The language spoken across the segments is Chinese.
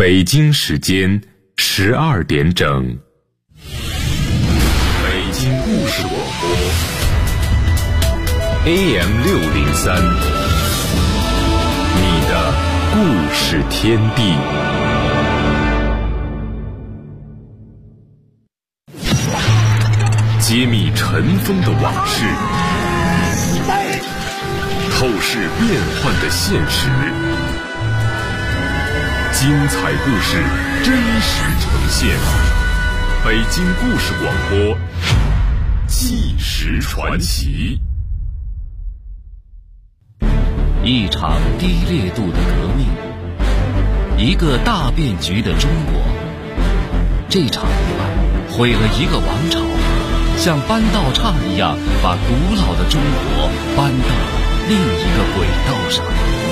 北京时间12点整，北京故事广播 AM603，你的故事天地。揭秘尘封的往事，透视变幻的现实，精彩故事真实呈现。北京故事广播，纪实传奇。 一场低烈度的革命，一个大变局的中国。这场意外毁了一个王朝，像搬道岔一样把古老的中国搬到了另一个轨道上。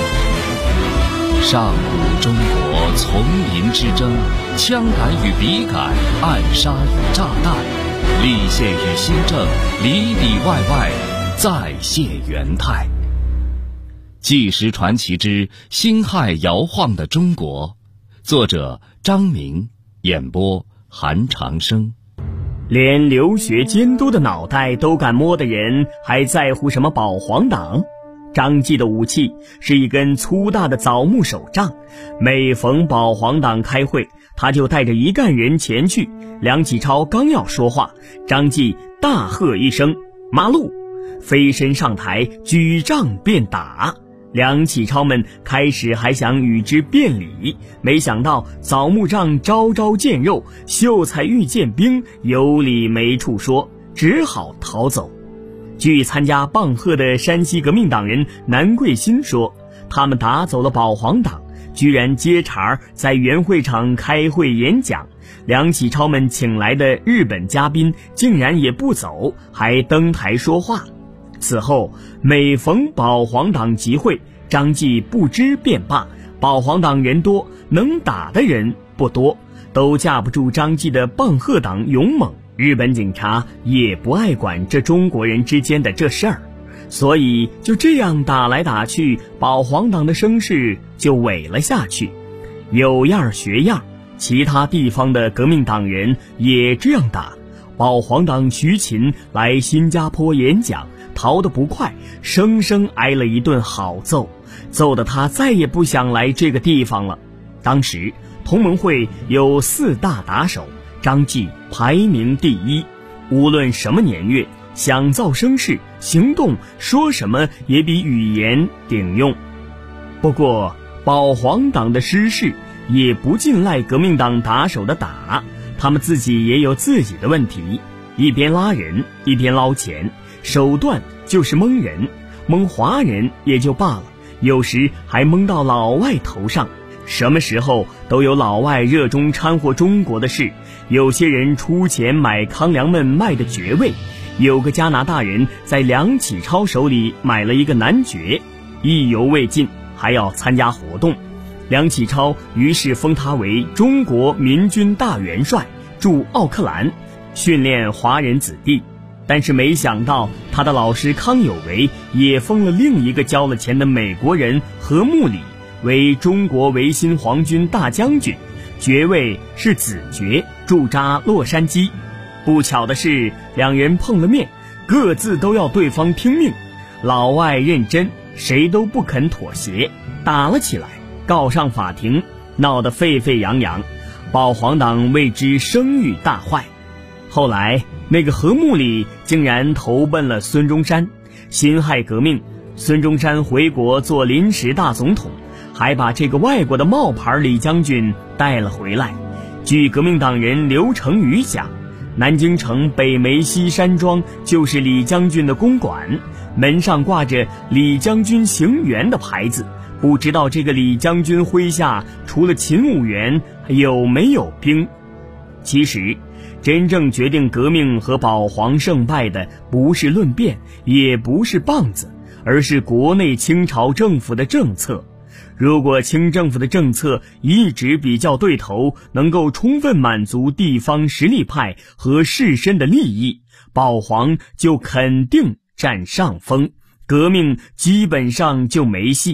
上古中国丛林之争，枪杆与笔杆，暗杀与炸弹，立宪与新政，里里外外再现元态。纪实传奇之辛亥摇晃的中国，作者张明，演播韩长生。 连留学监督的脑袋都敢摸的人，还在乎什么保皇党？张继的武器是一根粗大的枣木手杖，每逢保皇党开会，他就带着一干人前去。梁启超刚要说话，张继大喝一声马路，飞身上台，举杖便打。梁启超们开始还想与之辩理，没想到枣木杖招招见肉，秀才遇见兵，有理没处说，只好逃走。据参加棒喝的山西革命党人南桂新说，他们打走了保皇党，居然接茬在原会场开会演讲。梁启超们请来的日本嘉宾竟然也不走，还登台说话。此后每逢保皇党集会，张继不知便罢，保皇党人多，能打的人不多，都架不住张继的棒喝党勇猛。日本警察也不爱管这中国人之间的这事儿，所以就这样打来打去，保皇党的声势就萎了下去。有样学样，其他地方的革命党人也这样打。保皇党徐勤来新加坡演讲，逃得不快，生生挨了一顿好揍，揍得他再也不想来这个地方了。当时同盟会有4大打手，张继排名第一，无论什么年月，想造声势，行动说什么也比语言顶用。不过保皇党的失势也不尽赖革命党打手的打，他们自己也有自己的问题，一边拉人，一边捞钱，手段就是蒙人，蒙华人也就罢了，有时还蒙到老外头上。什么时候都有老外热衷掺和中国的事，有些人出钱买康梁们卖的爵位，有个加拿大人在梁启超手里买了一个男爵，意犹未尽，还要参加活动。梁启超于是封他为中国民军大元帅，驻奥克兰，训练华人子弟。但是没想到他的老师康有为也封了另一个交了钱的美国人何穆里为中国维新皇军大将军，爵位是子爵，驻扎洛杉矶。不巧的是，两人碰了面，各自都要对方听命，老外认真，谁都不肯妥协，打了起来，告上法庭，闹得沸沸扬扬，保皇党为之声誉大坏。后来那个何穆里竟然投奔了孙中山，辛亥革命，孙中山回国做临时大总统，还把这个外国的冒牌李将军带了回来。据革命党人刘成宇讲，南京城北梅西山庄就是李将军的公馆，门上挂着李将军行辕的牌子，不知道这个李将军麾下除了勤务员有没有兵。其实真正决定革命和保皇胜败的不是论辩，也不是棒子，而是国内清朝政府的政策。如果清政府的政策一直比较对头，能够充分满足地方实力派和士绅的利益，保皇就肯定占上风，革命基本上就没戏。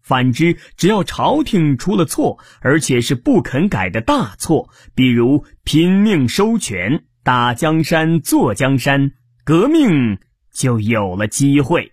反之，只要朝廷出了错，而且是不肯改的大错，比如拼命收权、打江山、坐江山，革命就有了机会。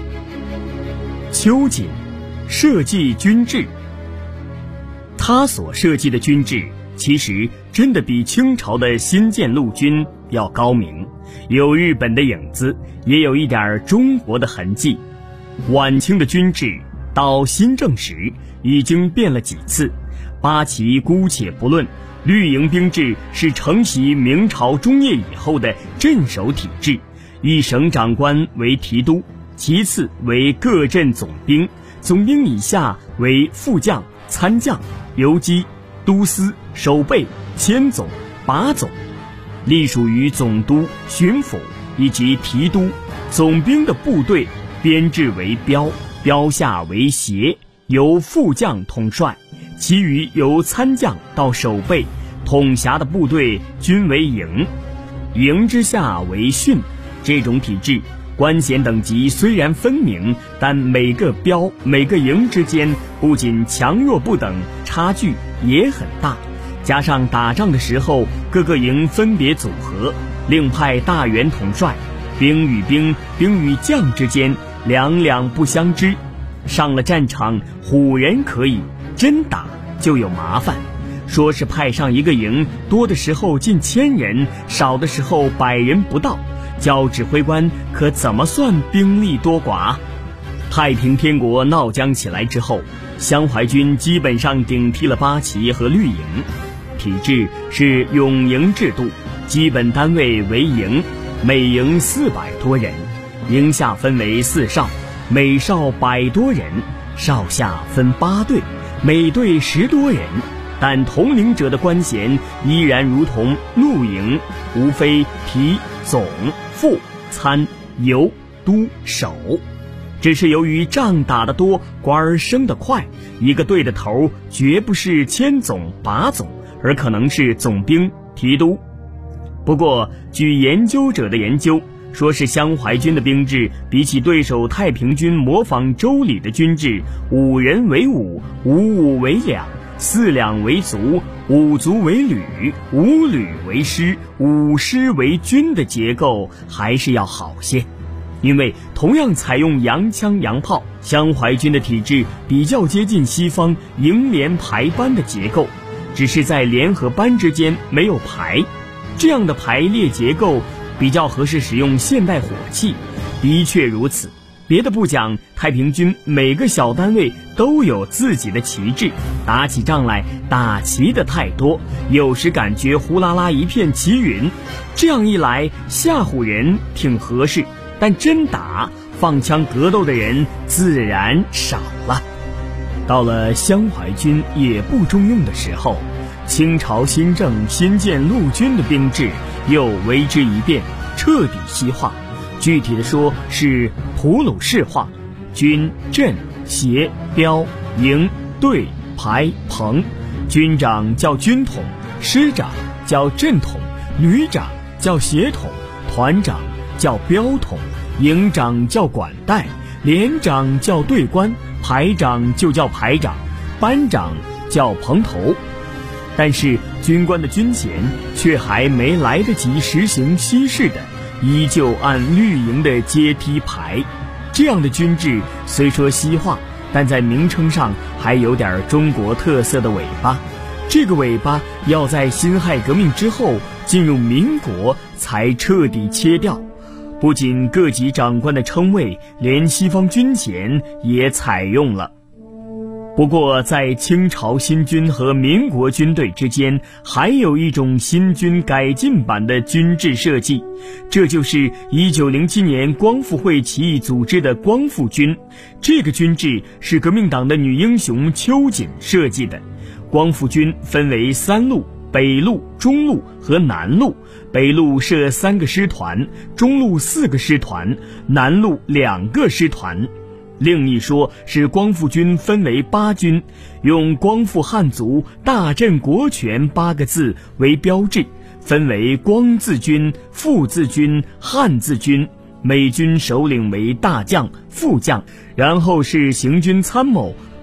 秋瑾设计军制，他所设计的军制其实真的比清朝的新建陆军要高明，有日本的影子，也有一点中国的痕迹。晚清的军制到新政时已经变了几次，八旗姑且不论，绿营兵制是承袭明朝中叶以后的镇守体制，一省长官为提督，其次为各镇总兵，总兵以下为副将、参将、游击、都司、守备、千总、把总，隶属于总督、巡抚以及提督。总兵的部队编制为标，标下为协，由副将统帅，其余由参将到守备，统辖的部队均为营，营之下为训。这种体制官衔等级虽然分明，但每个标每个营之间不仅强弱不等，差距也很大。加上打仗的时候各个营分别组合，另派大员统帅，兵与兵、兵与将之间两两不相知。上了战场唬人可以，真打就有麻烦。说是派上一个营，多的时候近1000人，少的时候100人不到，叫指挥官可怎么算兵力多寡？太平天国闹僵起来之后，湘淮军基本上顶替了八旗和绿营，体制是永营制度，基本单位为营，每营400多人，营下分为4哨，每哨100多人，哨下分8队，每队10多人，但统领者的官衔依然如同陆营，无非提、总、副、参、游、都、守。只是由于仗打得多，官儿升得快，一个队的头绝不是千总、把总，而可能是总兵、提督。不过据研究者的研究，说是湘淮军的兵制比起对手太平军模仿周礼的军制，5人为伍，5伍为两，4两为卒，5卒为旅，5旅为师，5师为军的结构还是要好些。因为同样采用洋枪洋炮，湘淮军的体制比较接近西方营连排班的结构，只是在连和班之间没有排，这样的排列结构比较合适使用现代火器。的确如此，别的不讲，太平军每个小单位都有自己的旗帜，打起仗来打旗的太多，有时感觉呼啦啦一片旗云，这样一来吓唬人挺合适，但真打放枪格斗的人自然少了。到了湘淮军也不中用的时候，清朝新政新建陆军的兵制又为之一变，彻底西化。具体的说是普鲁士化，军、镇、协、标、营、队、排、棚，军长叫军统，师长叫镇统，旅长叫协统，团长叫标统，营长叫管带，连长叫队官，排长就叫排长，班长叫棚头。但是军官的军衔却还没来得及实行西式的，依旧按绿营的阶梯排。这样的军制虽说西化，但在名称上还有点中国特色的尾巴。这个尾巴要在辛亥革命之后进入民国才彻底切掉。不仅各级长官的称谓，连西方军衔也采用了。不过在清朝新军和民国军队之间，还有一种新军改进版的军制设计，这就是1907年光复会起义组织的光复军。这个军制是革命党的女英雄秋瑾设计的。光复军分为3路，北路、中路和南路。北路设3个师团，中路4个师团，南路2个师团。另一说是光复军分为8军，用光复汉族大振国权8个字为标志，分为光字军、复字军、汉字军，每军首领为大将、副将，然后是行军参谋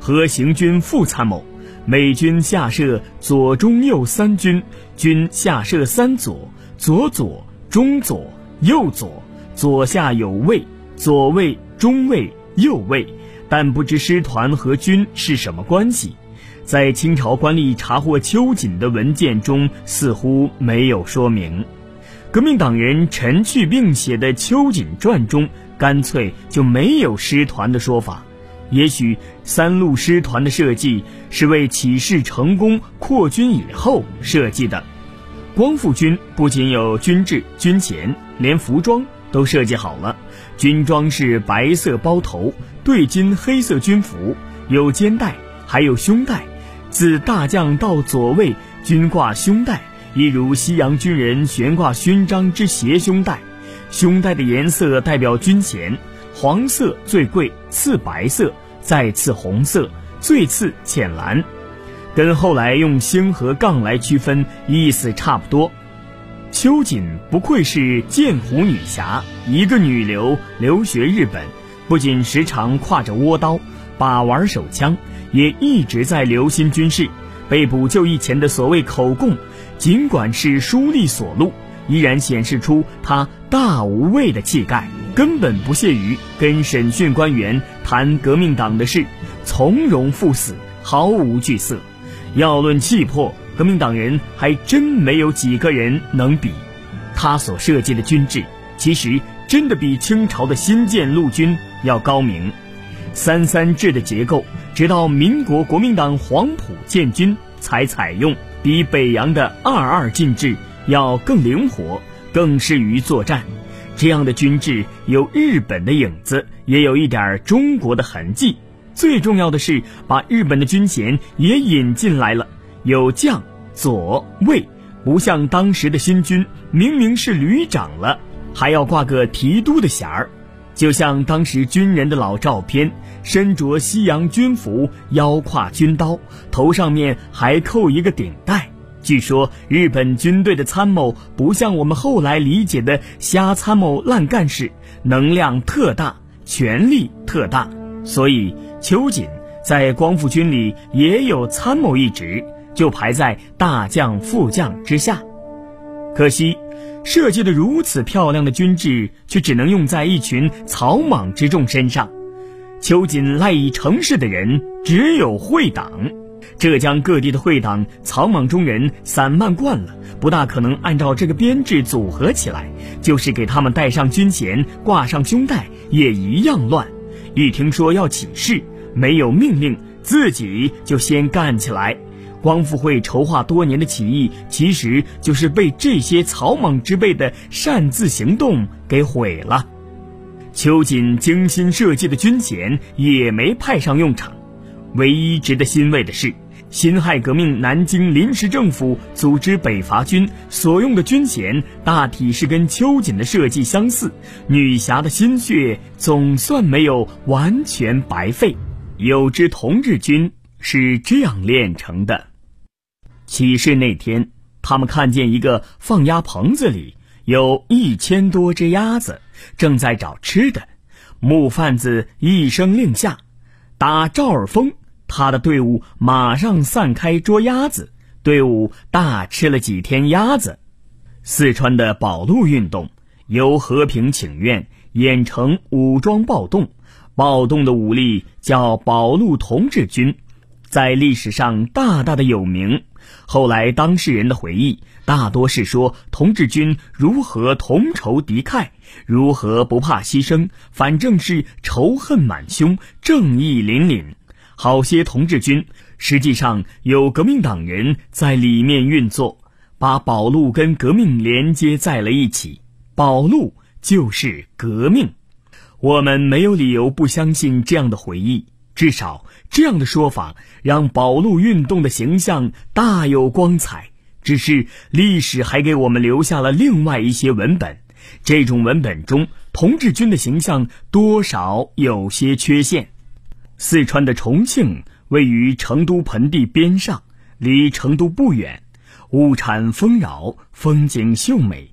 合行军副参谋，每军下设左中右三军，军下设三左，左左、中左、右左，左下有卫，左卫、中卫、右卫，但不知师团和军是什么关系。在清朝官吏查获秋瑾的文件中似乎没有说明。革命党人陈去病写的《秋瑾传》中干脆就没有师团的说法。也许三路师团的设计是为起事成功扩军以后设计的。光复军不仅有军制、军衔，连服装都设计好了。军装是白色包头，对襟黑色军服，有肩带，还有胸带。自大将到左卫均挂胸带，一如西洋军人悬挂勋章之斜胸带。胸带的颜色代表军衔，黄色最贵，次白色，再次红色，最次浅蓝，跟后来用星和杠来区分意思差不多。秋瑾不愧是剑湖女侠，一个女流留学日本，不仅时常挎着倭刀把玩手枪，也一直在留心军事。被捕就义前的所谓口供，尽管是书吏所录，依然显示出他大无畏的气概，根本不屑于跟审讯官员谈革命党的事，从容赴死，毫无惧色。要论气魄，革命党人还真没有几个人能比。他所设计的军制其实真的比清朝的新建陆军要高明。3-3制的结构直到民国国民党黄埔建军才采用，比北洋的2-2进制要更灵活，更适于作战。这样的军制有日本的影子，也有一点中国的痕迹。最重要的是把日本的军衔也引进来了，有将、左、卫，不像当时的新军明明是旅长了，还要挂个提督的衔儿。就像当时军人的老照片，身着西洋军服，腰挎军刀，头上面还扣一个顶带。据说日本军队的参谋不像我们后来理解的瞎参谋烂干事，能量特大，权力特大，所以秋瑾在光复军里也有参谋一职，就排在大将副将之下。可惜设计的如此漂亮的军制却只能用在一群草莽之众身上。秋瑾赖以成事的人只有会党，浙江各地的会党草莽中人散漫惯了，不大可能按照这个编制组合起来，就是给他们戴上军衔，挂上胸带，也一样乱。一听说要起事，没有命令，自己就先干起来。光复会筹划多年的起义，其实就是被这些草莽之辈的擅自行动给毁了。秋瑾精心设计的军衔也没派上用场。唯一值得欣慰的是，辛亥革命南京临时政府组织北伐军所用的军衔大体是跟秋瑾的设计相似，女侠的心血总算没有完全白费。有支同志军是这样炼成的。起事那天，他们看见一个放鸭棚子里有1000多只鸭子，正在找吃的。木贩子一声令下，打赵尔丰，他的队伍马上散开捉鸭子，队伍大吃了几天鸭子。四川的保路运动由和平请愿演成武装暴动，暴动的武力叫保路同志军，在历史上大大的有名。后来当事人的回忆大多是说同志军如何同仇敌忾，如何不怕牺牲，反正是仇恨满胸，正义凛凛。好些同志军实际上有革命党人在里面运作，把保路跟革命连接在了一起，保路就是革命。我们没有理由不相信这样的回忆，至少这样的说法让保路运动的形象大有光彩。只是历史还给我们留下了另外一些文本，这种文本中同志军的形象多少有些缺陷。四川的重庆位于成都盆地边上，离成都不远，物产丰饶，风景秀美。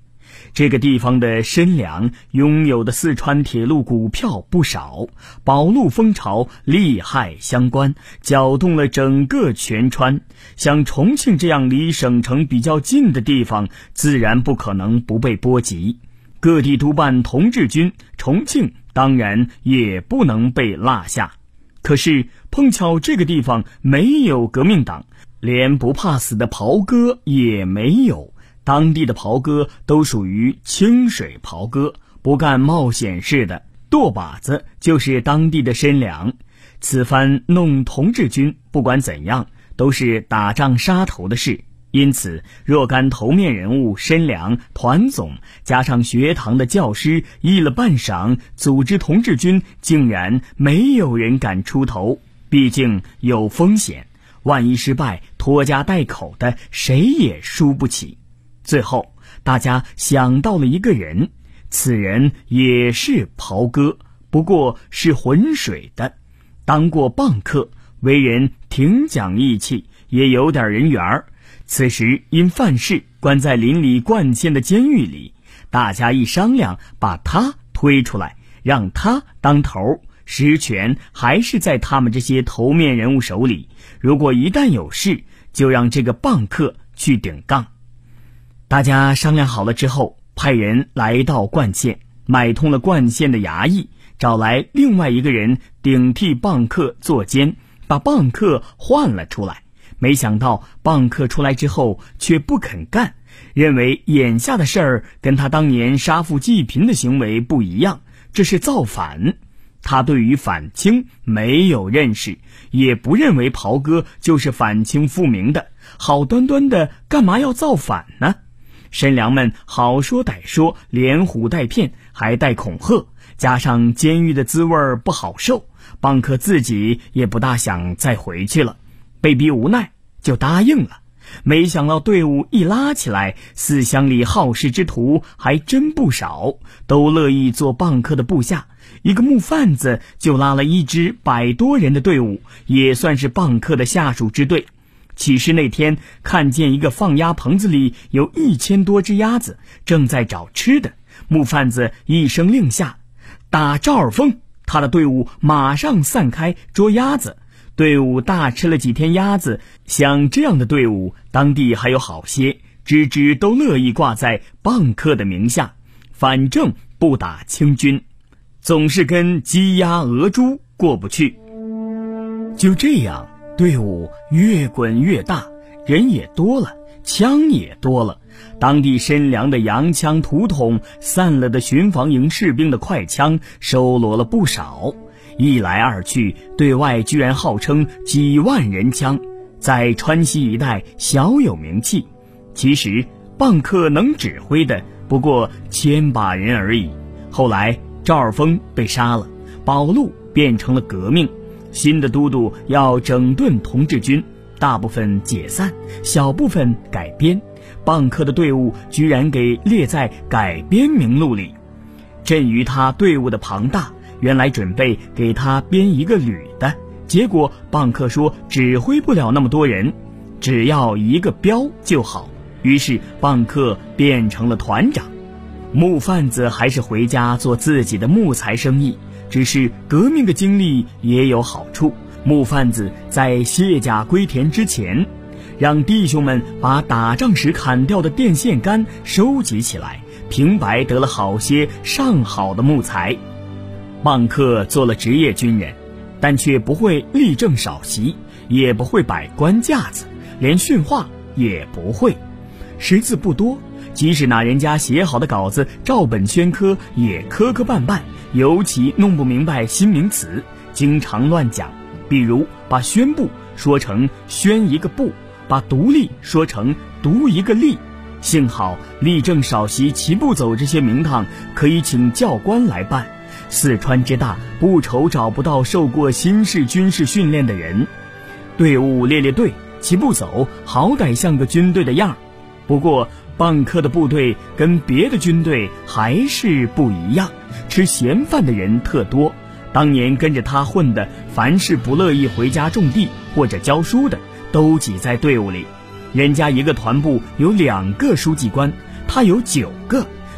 这个地方的申良拥有的四川铁路股票不少，保路风潮利害相关，搅动了整个全川。像重庆这样离省城比较近的地方，自然不可能不被波及。各地督办同志军，重庆当然也不能被落下。可是碰巧这个地方没有革命党，连不怕死的袍哥也没有。当地的袍哥都属于清水袍哥，不干冒险事的，舵把子就是当地的申良。此番弄同志军，不管怎样都是打仗杀头的事，因此若干头面人物申良、团总加上学堂的教师议了半晌，组织同志军竟然没有人敢出头，毕竟有风险，万一失败，拖家带口的谁也输不起。最后大家想到了一个人，此人也是袍哥，不过是浑水的，当过蚌客，为人挺讲义气，也有点人缘儿。此时因犯事关在邻里灌县的监狱里，大家一商量，把他推出来，让他当头，实权还是在他们这些头面人物手里。如果一旦有事，就让这个蚌客去顶杠。大家商量好了之后，派人来到灌县，买通了灌县的衙役，找来另外一个人顶替蚌客做监，把蚌客换了出来。没想到蚌客出来之后却不肯干，认为眼下的事儿跟他当年杀富济贫的行为不一样，这是造反。他对于反清没有认识，也不认为袍哥就是反清复明的，好端端的干嘛要造反呢？申良们好说歹说，连唬带骗，还带恐吓，加上监狱的滋味不好受，蚌客自己也不大想再回去了，被逼无奈就答应了。没想到队伍一拉起来，四乡里好事之徒还真不少，都乐意做蚌客的部下。一个木贩子就拉了一支100多人的队伍，也算是蚌客的下属之队。起事那天，看见一个放鸭棚子里有1000多只鸭子，正在找吃的。木贩子一声令下，打赵尔丰，他的队伍马上散开捉鸭子。队伍大吃了几天鸭子，像这样的队伍，当地还有好些，支支都乐意挂在蚌客的名下，反正不打清军，总是跟鸡鸭鹅猪过不去。就这样，队伍越滚越大，人也多了，枪也多了。当地申良的洋枪土桶，散了的巡防营士兵的快枪，收罗了不少。一来二去，对外居然号称几万人枪，在川西一带小有名气。其实蚌客能指挥的不过1000把人而已。后来赵尔丰被杀了，保路变成了革命，新的都督要整顿同志军，大部分解散，小部分改编，蚌客的队伍居然给列在改编名录里。鉴于他队伍的庞大，原来准备给他编一个旅的，结果蚌客说指挥不了那么多人，只要一个标就好，于是蚌客变成了团长。木贩子还是回家做自己的木材生意，只是革命的经历也有好处。木贩子在卸甲归田之前，让弟兄们把打仗时砍掉的电线杆收集起来，平白得了好些上好的木材。蚌客做了职业军人，但却不会立正少席，也不会摆官架子，连训话也不会，识字不多，即使拿人家写好的稿子照本宣科，也磕磕绊绊，尤其弄不明白新名词，经常乱讲。比如把宣布说成宣一个部，把独立说成独一个立。幸好立正少席齐步走这些名堂可以请教官来办，四川之大，不愁找不到受过新式军事训练的人。队伍列队，齐步走，好歹像个军队的样儿。不过蚌客的部队跟别的军队还是不一样，吃闲饭的人特多。当年跟着他混的，凡是不乐意回家种地或者教书的，都挤在队伍里。人家一个团部有2个书记官，他有9个，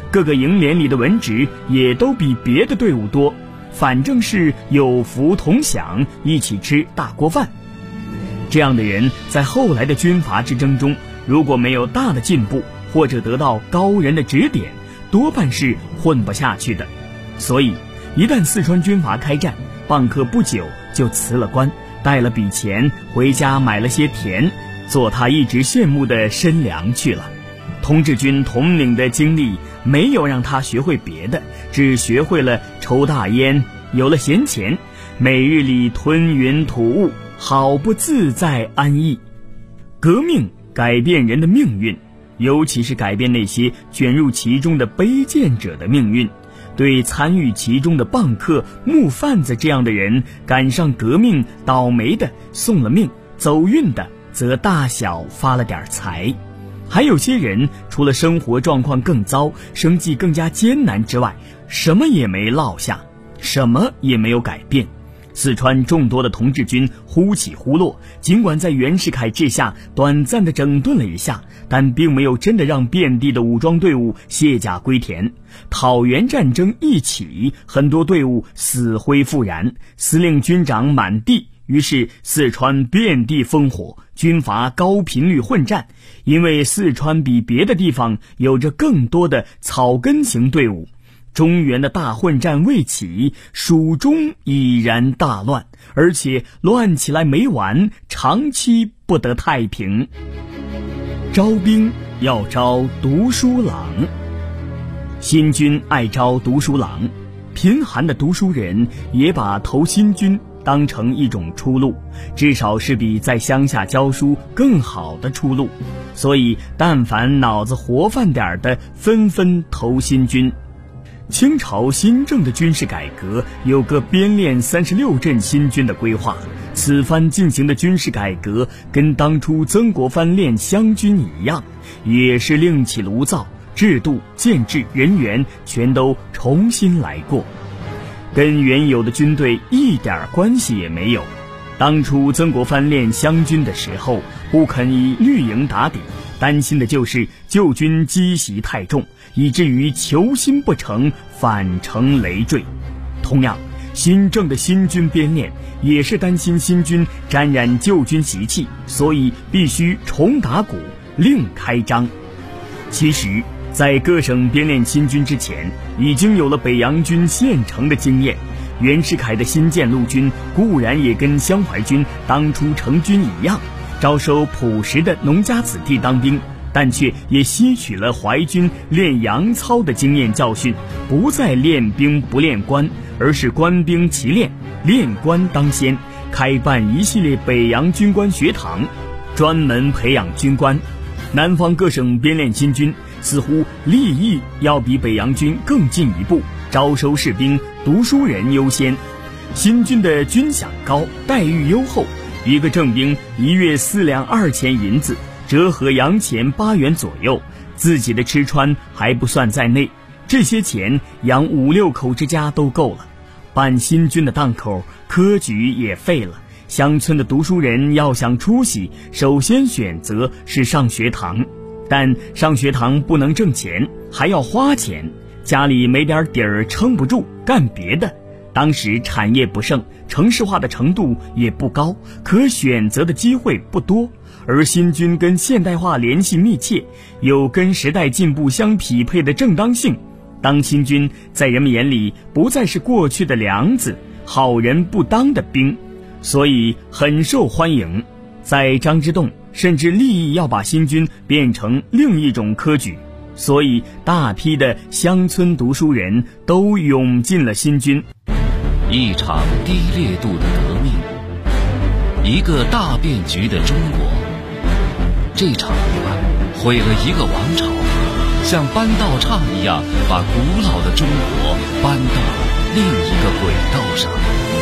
各个营连里的文职也都比别的队伍多，反正是有福同享，一起吃大锅饭。这样的人在后来的军阀之争中，如果没有大的进步，或者得到高人的指点，多半是混不下去的。所以一旦四川军阀开战，蚌壳不久就辞了官，带了笔钱回家买了些田，做他一直羡慕的申粮去了。童志军统领的经历没有让他学会别的，只学会了抽大烟，有了闲钱，每日里吞云吐雾，好不自在安逸。革命改变人的命运，尤其是改变那些卷入其中的卑贱者的命运。对参与其中的蚌客、木贩子这样的人，赶上革命倒霉的送了命，走运的则大小发了点财。还有些人除了生活状况更糟，生计更加艰难之外，什么也没落下，什么也没有改变。四川众多的童志军忽起忽落，尽管在袁世凯治下短暂地整顿了一下，但并没有真的让遍地的武装队伍卸甲归田。讨袁战争一起，很多队伍死灰复燃，司令军长满地，于是四川遍地烽火，军阀高频率混战。因为四川比别的地方有着更多的草根型队伍，中原的大混战未起，蜀中已然大乱，而且乱起来没完，长期不得太平。招兵要招读书郎，新军爱招读书郎，贫寒的读书人也把投新军当成一种出路，至少是比在乡下教书更好的出路，所以但凡脑子活泛点的，纷纷投新军。清朝新政的军事改革有个编练36镇新军的规划，此番进行的军事改革跟当初曾国藩练湘军一样，也是另起炉灶，制度、建制、人员全都重新来过，跟原有的军队一点关系也没有。当初曾国藩练湘军的时候，不肯以绿营打底，担心的就是旧军积习太重，以至于求新不成，反成累赘。同样，新政的新军编练也是担心新军沾染旧军习气，所以必须重打鼓，另开张。其实在各省编练新军之前，已经有了北洋军现成的经验。袁世凯的新建陆军固然也跟湘淮军当初成军一样，招收朴实的农家子弟当兵，但却也吸取了淮军练洋操的经验教训，不再练兵不练官，而是官兵齐练，练官当先，开办一系列北洋军官学堂，专门培养军官。南方各省编练新军似乎立意要比北洋军更进一步，招收士兵、读书人优先。新军的军饷高，待遇优厚，一个正兵1月4两2钱银子，折合洋钱8元左右，自己的吃穿还不算在内，这些钱养5、6口之家都够了。办新军的档口，科举也废了。乡村的读书人要想出息，首先选择是上学堂，但上学堂不能挣钱，还要花钱，家里没点底儿撑不住，干别的。当时产业不盛，城市化的程度也不高，可选择的机会不多，而新军跟现代化联系密切，有跟时代进步相匹配的正当性。当新军在人们眼里不再是过去的梁子，好人不当的兵，所以很受欢迎。在张之洞甚至立意要把新军变成另一种科举，所以大批的乡村读书人都涌进了新军。 一场低烈度的革命，一个大变局的中国。这场意外毁了一个王朝，像搬道岔一样把古老的中国搬到了另一个轨道上。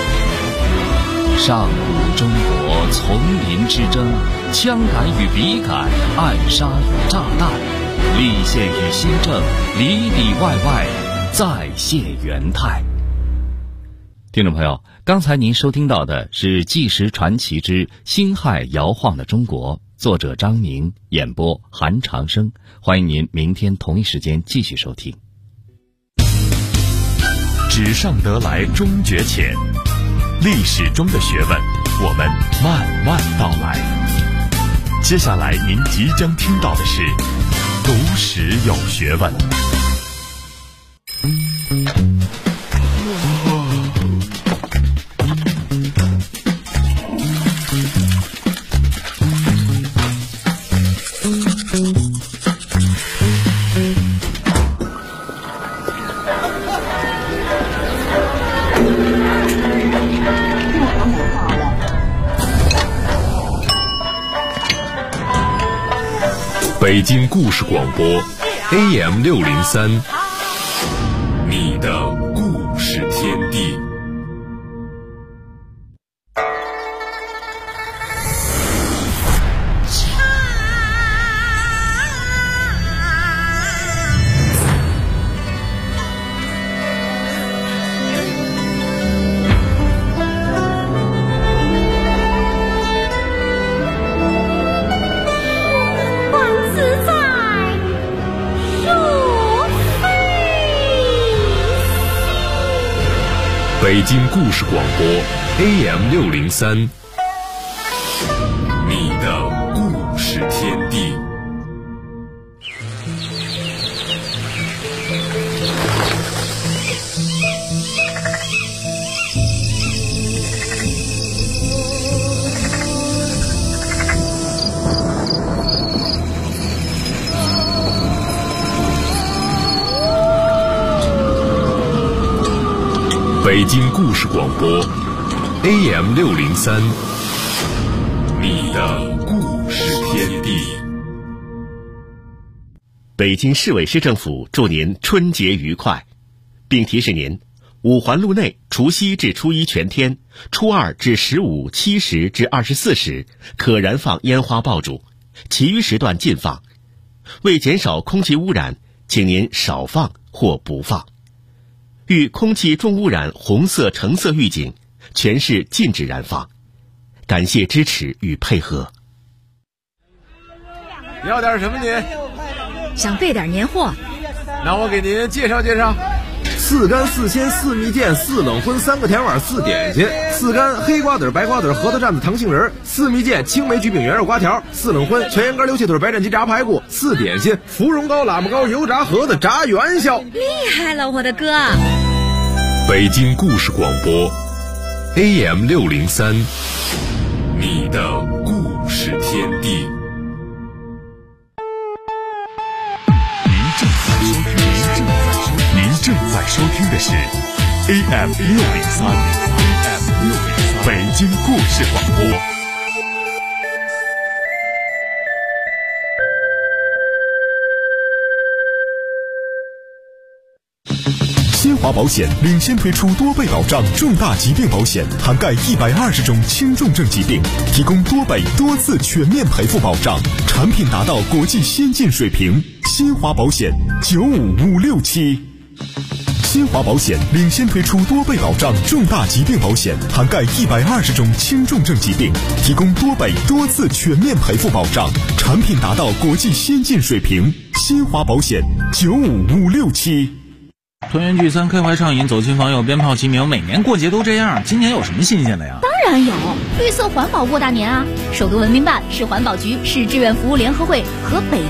上古中国丛林之争，枪杆与笔杆，暗杀与炸弹，立宪与新政，里里外外再现元态。听众朋友，刚才您收听到的是《纪实传奇之辛亥摇晃的中国》，作者张明，演播韩长生。欢迎您明天同一时间继续收听。 纸上得来终觉浅，历史中的学问，我们慢慢道来。接下来您即将听到的是读史有学问。北京故事广播 AM603， 你的故事天地。北京故事广播 AM603， 你的故事天地。北京故事广播 AM603， 你的故事天地。 北京市委市政府祝您春节愉快，并提示您，五环路内除夕至初一全天，初二至15、7时至24时可燃放烟花爆竹，其余时段禁放。为减少空气污染，请您少放或不放。遇空气重污染红色、橙色预警，全市禁止燃放。感谢支持与配合。 要点什么您？ 想备点年货。 那我给您介绍介绍。4干4鲜4蜜饯4冷荤3个甜碗4点心，4干黑瓜子白瓜子核桃蘸子糖杏仁，4蜜饯青梅焗饼圆肉瓜条，4冷荤全羊肝溜气腿白斩鸡炸排骨，4点心芙蓉糕喇嘛糕油炸盒子炸元宵。 厉害了，我的哥！ 北京故事广播 AM603， 你的故事天地。您正在收听的是 AM603， 北京故事广播。新华保险领先推出多倍保障重大疾病保险，涵盖120种轻重症疾病，提供多倍多次全面赔付保障，产品达到国际先进水平。新华保险95567。新华保险领先推出多倍保障重大疾病保险，涵盖120种轻重症疾病，提供多倍多次全面赔付保障，产品达到国际先进水平。新华保险95567。 团圆聚餐，开怀畅饮，走亲访友，鞭炮齐鸣，每年过节都这样，今年有什么新鲜的呀？ 当然有，绿色环保过大年啊！首都文明办、市环保局、市志愿服务联合会和北